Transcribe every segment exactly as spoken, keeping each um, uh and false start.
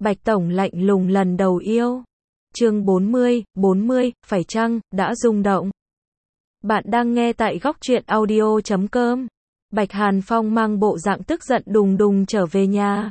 Bạch Tổng lạnh lùng lần đầu yêu. Chương bốn mươi, bốn mươi, phải chăng, đã rung động. Bạn đang nghe tại góc truyện audio chấm com. Bạch Hàn Phong mang bộ dạng tức giận đùng đùng trở về nhà.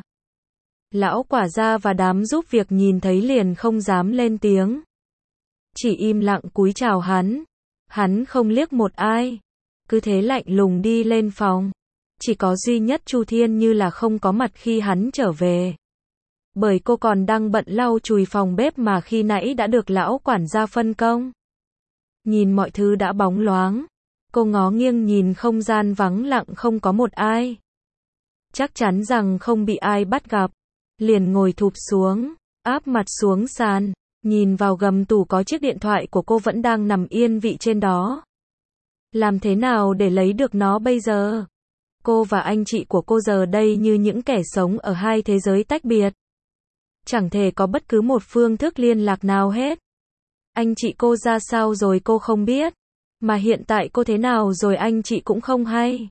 Lão quả gia và đám giúp việc nhìn thấy liền không dám lên tiếng. Chỉ im lặng cúi chào hắn. Hắn không liếc một ai. Cứ thế lạnh lùng đi lên phòng. Chỉ có duy nhất Chu Thiên Như là không có mặt khi hắn trở về. Bởi cô còn đang bận lau chùi phòng bếp mà khi nãy đã được lão quản gia phân công. Nhìn mọi thứ đã bóng loáng. Cô ngó nghiêng nhìn không gian vắng lặng không có một ai. Chắc chắn rằng không bị ai bắt gặp. Liền ngồi thụp xuống, áp mặt xuống sàn, nhìn vào gầm tủ có chiếc điện thoại của cô vẫn đang nằm yên vị trên đó. Làm thế nào để lấy được nó bây giờ? Cô và anh chị của cô giờ đây như những kẻ sống ở hai thế giới tách biệt. Chẳng thể có bất cứ một phương thức liên lạc nào hết. Anh chị cô ra sao rồi cô không biết. Mà hiện tại cô thế nào rồi anh chị cũng không hay.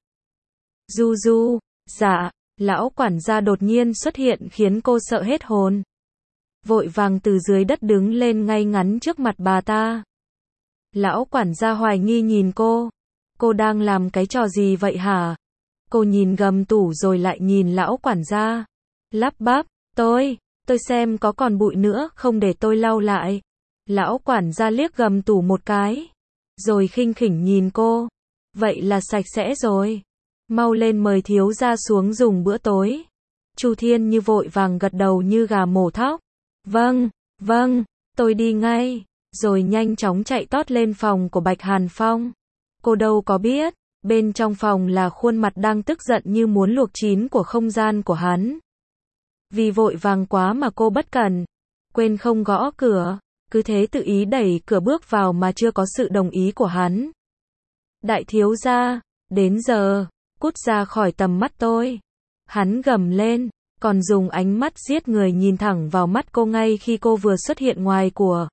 Du Du, dạ, lão quản gia đột nhiên xuất hiện khiến cô sợ hết hồn. Vội vàng từ dưới đất đứng lên ngay ngắn trước mặt bà ta. Lão quản gia hoài nghi nhìn cô. Cô đang làm cái trò gì vậy hả? Cô nhìn gầm tủ rồi lại nhìn lão quản gia. Lắp bắp, tôi, tôi xem có còn bụi nữa không để tôi lau lại. Lão quản gia liếc gầm tủ một cái. Rồi khinh khỉnh nhìn cô. Vậy là sạch sẽ rồi. Mau lên mời thiếu gia xuống dùng bữa tối. Chu Thiên Như vội vàng gật đầu như gà mổ thóc. Vâng, vâng, tôi đi ngay. Rồi nhanh chóng chạy tót lên phòng của Bạch Hàn Phong. Cô đâu có biết, bên trong phòng là khuôn mặt đang tức giận như muốn luộc chín của không gian của hắn. Vì vội vàng quá mà cô bất cẩn, quên không gõ cửa, cứ thế tự ý đẩy cửa bước vào mà chưa có sự đồng ý của hắn. Đại thiếu gia, đến giờ, cút ra khỏi tầm mắt tôi. Hắn gầm lên, còn dùng ánh mắt giết người nhìn thẳng vào mắt cô ngay khi cô vừa xuất hiện ngoài của.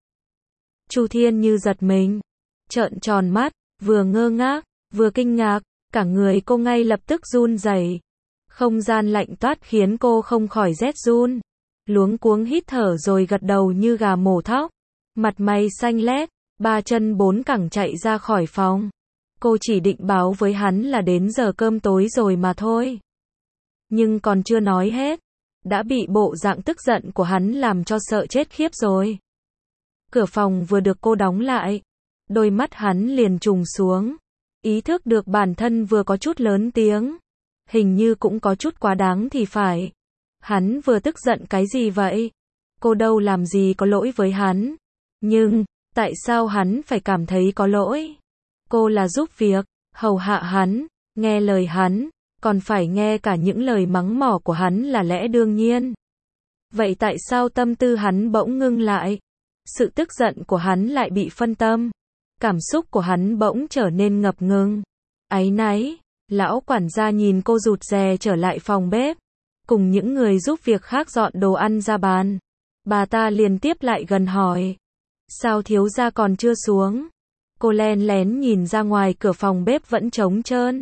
Chu Thiên Như giật mình, trợn tròn mắt, vừa ngơ ngác, vừa kinh ngạc, cả người cô ngay lập tức run rẩy. Không gian lạnh toát khiến cô không khỏi rét run. Luống cuống hít thở rồi gật đầu như gà mổ thóc. Mặt mày xanh lét, ba chân bốn cẳng chạy ra khỏi phòng. Cô chỉ định báo với hắn là đến giờ cơm tối rồi mà thôi. Nhưng còn chưa nói hết, đã bị bộ dạng tức giận của hắn làm cho sợ chết khiếp rồi. Cửa phòng vừa được cô đóng lại, đôi mắt hắn liền trùng xuống. Ý thức được bản thân vừa có chút lớn tiếng. Hình như cũng có chút quá đáng thì phải. Hắn vừa tức giận cái gì vậy? Cô đâu làm gì có lỗi với hắn. Nhưng, tại sao hắn phải cảm thấy có lỗi? Cô là giúp việc, hầu hạ hắn, nghe lời hắn, còn phải nghe cả những lời mắng mỏ của hắn là lẽ đương nhiên. Vậy tại sao tâm tư hắn bỗng ngưng lại? Sự tức giận của hắn lại bị phân tâm. Cảm xúc của hắn bỗng trở nên ngập ngừng. Áy náy, lão quản gia nhìn cô rụt rè trở lại phòng bếp. Cùng những người giúp việc khác dọn đồ ăn ra bàn. Bà ta liền tiếp lại gần hỏi. Sao thiếu gia còn chưa xuống? Cô len lén nhìn ra ngoài cửa phòng bếp vẫn trống trơn.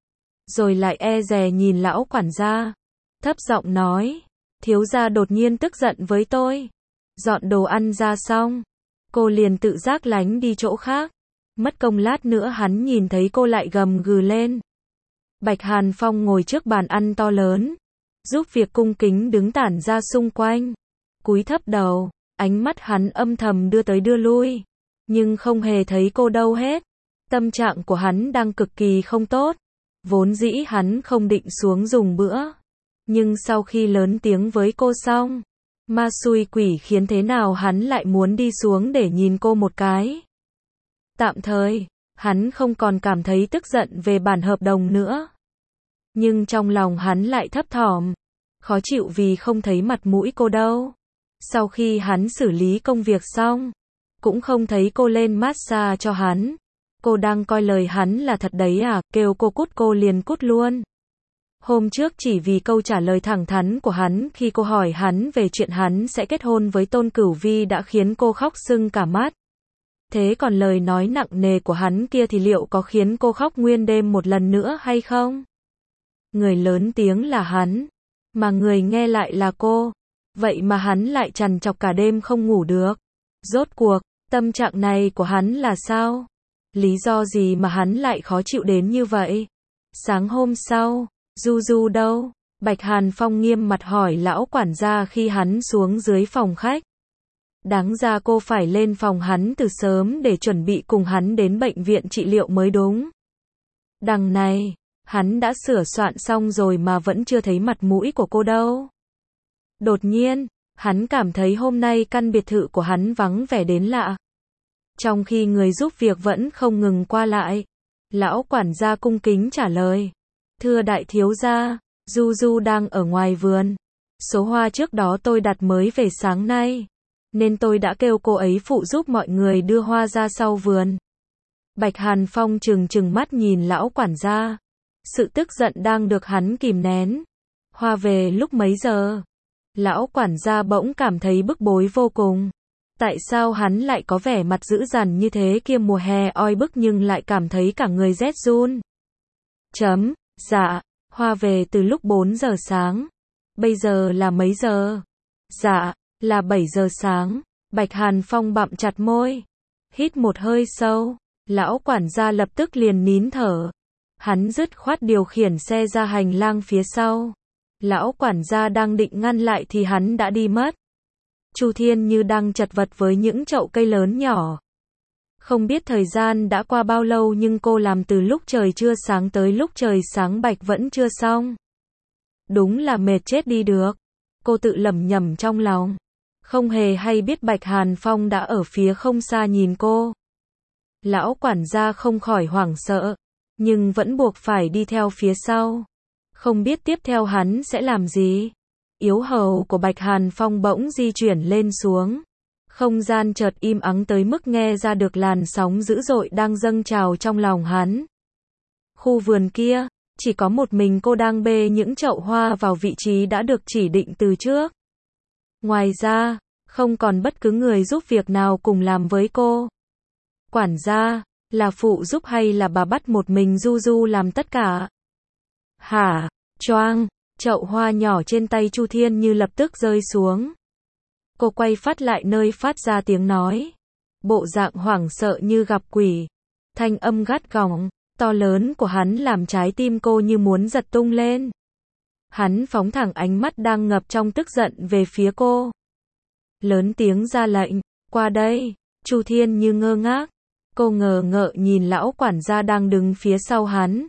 Rồi lại e dè nhìn lão quản gia. Thấp giọng nói. Thiếu gia đột nhiên tức giận với tôi. Dọn đồ ăn ra xong. Cô liền tự giác lánh đi chỗ khác. Mất công lát nữa hắn nhìn thấy cô lại gầm gừ lên. Bạch Hàn Phong ngồi trước bàn ăn to lớn. Giúp việc cung kính đứng tản ra xung quanh. Cúi thấp đầu, ánh mắt hắn âm thầm đưa tới đưa lui. Nhưng không hề thấy cô đâu hết. Tâm trạng của hắn đang cực kỳ không tốt. Vốn dĩ hắn không định xuống dùng bữa. Nhưng sau khi lớn tiếng với cô xong, ma xui quỷ khiến thế nào hắn lại muốn đi xuống để nhìn cô một cái. Tạm thời, hắn không còn cảm thấy tức giận về bản hợp đồng nữa. Nhưng trong lòng hắn lại thấp thỏm, khó chịu vì không thấy mặt mũi cô đâu. Sau khi hắn xử lý công việc xong, cũng không thấy cô lên massage cho hắn. Cô đang coi lời hắn là thật đấy à, kêu cô cút cô liền cút luôn. Hôm trước chỉ vì câu trả lời thẳng thắn của hắn khi cô hỏi hắn về chuyện hắn sẽ kết hôn với Tôn Cửu Vi đã khiến cô khóc sưng cả mắt. Thế còn lời nói nặng nề của hắn kia thì liệu có khiến cô khóc nguyên đêm một lần nữa hay không? Người lớn tiếng là hắn, mà người nghe lại là cô. Vậy mà hắn lại trằn trọc cả đêm không ngủ được. Rốt cuộc, tâm trạng này của hắn là sao? Lý do gì mà hắn lại khó chịu đến như vậy? Sáng hôm sau, Du Du đâu? Bạch Hàn Phong nghiêm mặt hỏi lão quản gia khi hắn xuống dưới phòng khách. Đáng ra cô phải lên phòng hắn từ sớm để chuẩn bị cùng hắn đến bệnh viện trị liệu mới đúng. Đằng này, hắn đã sửa soạn xong rồi mà vẫn chưa thấy mặt mũi của cô đâu. Đột nhiên, hắn cảm thấy hôm nay căn biệt thự của hắn vắng vẻ đến lạ. Trong khi người giúp việc vẫn không ngừng qua lại. Lão quản gia cung kính trả lời. Thưa đại thiếu gia, Du Du đang ở ngoài vườn. Số hoa trước đó tôi đặt mới về sáng nay. Nên tôi đã kêu cô ấy phụ giúp mọi người đưa hoa ra sau vườn. Bạch Hàn Phong trừng trừng mắt nhìn lão quản gia. Sự tức giận đang được hắn kìm nén. Hoa về lúc mấy giờ? Lão quản gia bỗng cảm thấy bức bối vô cùng. Tại sao hắn lại có vẻ mặt dữ dằn như thế kia, mùa hè oi bức nhưng lại cảm thấy cả người rét run. Chấm, dạ, hoa về từ lúc bốn giờ sáng. Bây giờ là mấy giờ? Dạ, là bảy giờ sáng. Bạch Hàn Phong bặm chặt môi. Hít một hơi sâu. Lão quản gia lập tức liền nín thở. Hắn dứt khoát điều khiển xe ra hành lang phía sau. Lão quản gia đang định ngăn lại thì hắn đã đi mất. Chu Thiên Như đang chật vật với những chậu cây lớn nhỏ. Không biết thời gian đã qua bao lâu nhưng cô làm từ lúc trời chưa sáng tới lúc trời sáng bạch vẫn chưa xong. Đúng là mệt chết đi được. Cô tự lẩm nhẩm trong lòng. Không hề hay biết Bạch Hàn Phong đã ở phía không xa nhìn cô. Lão quản gia không khỏi hoảng sợ, nhưng vẫn buộc phải đi theo phía sau. Không biết tiếp theo hắn sẽ làm gì. Yếu hầu của Bạch Hàn Phong bỗng di chuyển lên xuống. Không gian chợt im ắng tới mức nghe ra được làn sóng dữ dội đang dâng trào trong lòng hắn. Khu vườn kia, chỉ có một mình cô đang bê những chậu hoa vào vị trí đã được chỉ định từ trước. Ngoài ra, không còn bất cứ người giúp việc nào cùng làm với cô. Quản gia, là phụ giúp hay là bà bắt một mình Du Du làm tất cả? Hả? Choang, chậu hoa nhỏ trên tay Chu Thiên Như lập tức rơi xuống. Cô quay phát lại nơi phát ra tiếng nói. Bộ dạng hoảng sợ như gặp quỷ. Thanh âm gắt gỏng, to lớn của hắn làm trái tim cô như muốn giật tung lên. Hắn phóng thẳng ánh mắt đang ngập trong tức giận về phía cô. Lớn tiếng ra lệnh, qua đây. Chu Thiên Như ngơ ngác. Cô ngờ ngợ nhìn lão quản gia đang đứng phía sau hắn.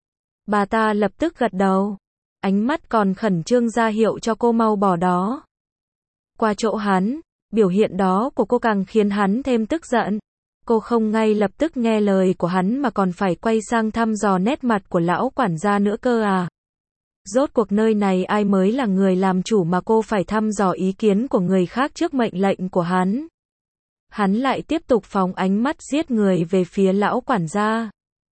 Bà ta lập tức gật đầu. Ánh mắt còn khẩn trương ra hiệu cho cô mau bỏ đó. Qua chỗ hắn, biểu hiện đó của cô càng khiến hắn thêm tức giận. Cô không ngay lập tức nghe lời của hắn mà còn phải quay sang thăm dò nét mặt của lão quản gia nữa cơ à. Rốt cuộc nơi này ai mới là người làm chủ mà cô phải thăm dò ý kiến của người khác trước mệnh lệnh của hắn. Hắn lại tiếp tục phóng ánh mắt giết người về phía lão quản gia.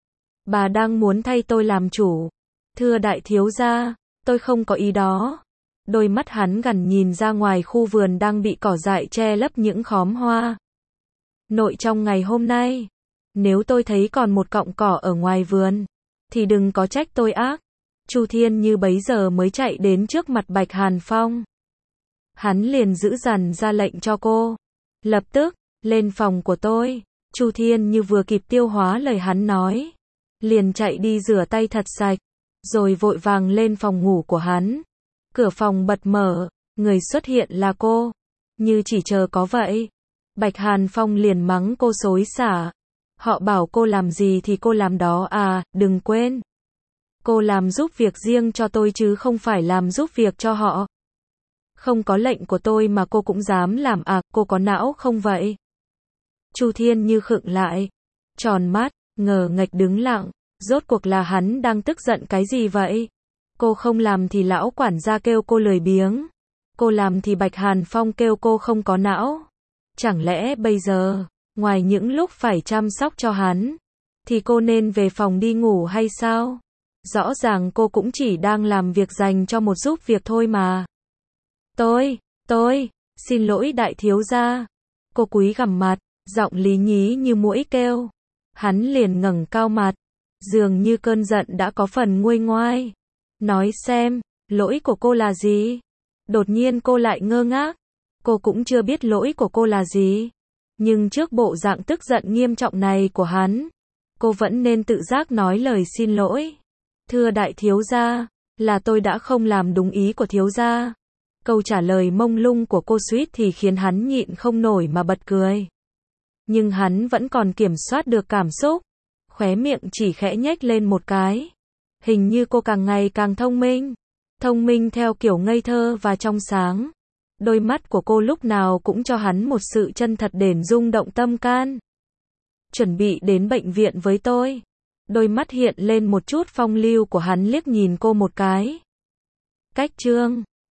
Bà đang muốn thay tôi làm chủ. Thưa đại thiếu gia, tôi không có ý đó. Đôi mắt hắn gằn nhìn ra ngoài khu vườn đang bị cỏ dại che lấp những khóm hoa. Nội trong ngày hôm nay, nếu tôi thấy còn một cọng cỏ ở ngoài vườn, thì đừng có trách tôi ác. Chu Thiên Như bấy giờ mới chạy đến trước mặt Bạch Hàn Phong. Hắn liền giữ dằn ra lệnh cho cô. Lập tức, lên phòng của tôi. Chu Thiên Như vừa kịp tiêu hóa lời hắn nói. Liền chạy đi rửa tay thật sạch. Rồi vội vàng lên phòng ngủ của hắn. Cửa phòng bật mở. Người xuất hiện là cô. Như chỉ chờ có vậy. Bạch Hàn Phong liền mắng cô xối xả. Họ bảo cô làm gì thì cô làm đó à, đừng quên. Cô làm giúp việc riêng cho tôi chứ không phải làm giúp việc cho họ. Không có lệnh của tôi mà cô cũng dám làm à, cô có não không vậy? Chu Thiên Như khựng lại. Tròn mắt, ngờ nghệch đứng lặng. Rốt cuộc là hắn đang tức giận cái gì vậy? Cô không làm thì lão quản gia kêu cô lười biếng. Cô làm thì Bạch Hàn Phong kêu cô không có não. Chẳng lẽ bây giờ, ngoài những lúc phải chăm sóc cho hắn, thì cô nên về phòng đi ngủ hay sao? Rõ ràng cô cũng chỉ đang làm việc dành cho một giúp việc thôi mà. Tôi, tôi, xin lỗi đại thiếu gia. Cô cúi gằm mặt, giọng lý nhí như muỗi kêu. Hắn liền ngẩng cao mặt, dường như cơn giận đã có phần nguôi ngoai. Nói xem, lỗi của cô là gì? Đột nhiên cô lại ngơ ngác. Cô cũng chưa biết lỗi của cô là gì. Nhưng trước bộ dạng tức giận nghiêm trọng này của hắn, cô vẫn nên tự giác nói lời xin lỗi. Thưa đại thiếu gia, là tôi đã không làm đúng ý của thiếu gia. Câu trả lời mông lung của cô suýt thì khiến hắn nhịn không nổi mà bật cười. Nhưng hắn vẫn còn kiểm soát được cảm xúc. Khóe miệng chỉ khẽ nhếch lên một cái. Hình như cô càng ngày càng thông minh. Thông minh theo kiểu ngây thơ và trong sáng. Đôi mắt của cô lúc nào cũng cho hắn một sự chân thật đến rung động tâm can. Chuẩn bị đến bệnh viện với tôi. Đôi mắt hiện lên một chút phong lưu của hắn liếc nhìn cô một cái. Cách chương